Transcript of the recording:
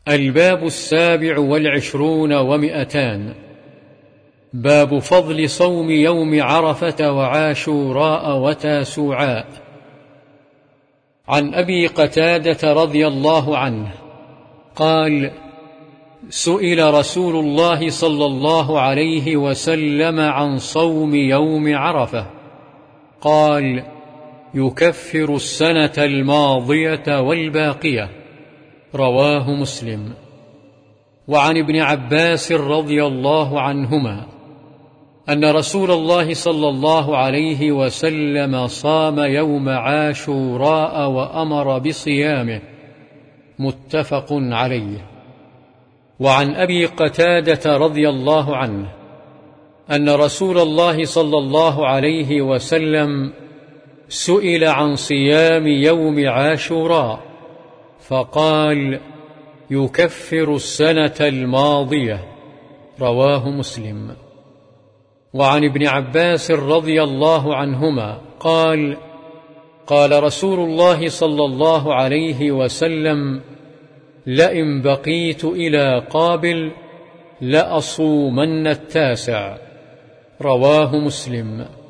الباب 27 و200. باب فضل صوم يوم عرفة وعاشوراء وتاسوعاء. عن أبي قتادة رضي الله عنه قال: سئل رسول الله صلى الله عليه وسلم عن صوم يوم عرفة، قال: يكفر السنة الماضية والباقية. رواه مسلم. وعن ابن عباس رضي الله عنهما أن رسول الله صلى الله عليه وسلم صام يوم عاشوراء وأمر بصيامه. متفق عليه. وعن أبي قتادة رضي الله عنه أن رسول الله صلى الله عليه وسلم سئل عن صيام يوم عاشوراء فقال: يكفر السنة الماضية. رواه مسلم. وعن ابن عباس رضي الله عنهما قال: قال رسول الله صلى الله عليه وسلم: لئن بقيت إلى قابل لأصومن التاسع. رواه مسلم.